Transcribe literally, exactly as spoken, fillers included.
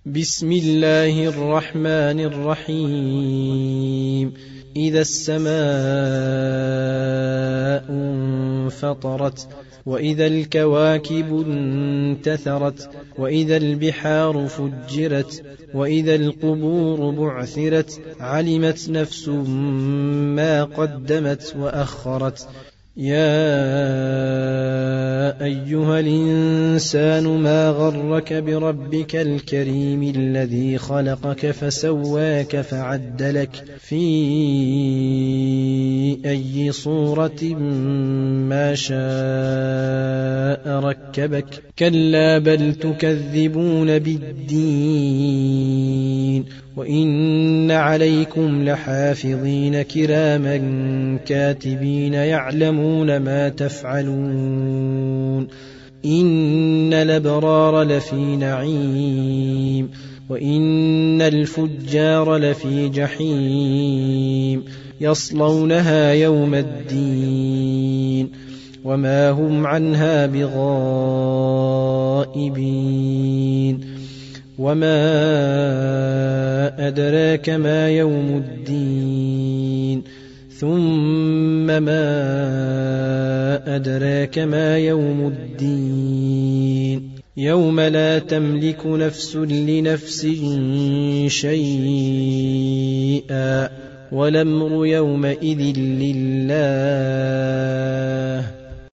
بسم الله الرحمن الرحيم. إذا السماء انفطرت وإذا الكواكب انتثرت وإذا البحار فجرت وإذا القبور بعثرت علمت نفس ما قدمت وأخرت. يا أيها الإنسان ما غرك بربك الكريم الذي خلقك فسواك فعدلك في أي صورة ما شاء ركبك. كلا بل تكذبون بالدين وإن عليكم لحافظين كراما كاتبين يعلمون ما تفعلون. إن الأبرار لفي نعيم وإن الفجار لفي جحيم يصلونها يوم الدين وما هم عنها بغائبين. وما أدراك ما يوم الدين ثم ما أدراك ما يوم الدين يوم لا تملك نفس لنفس شيئا والأمر يومئذ لله.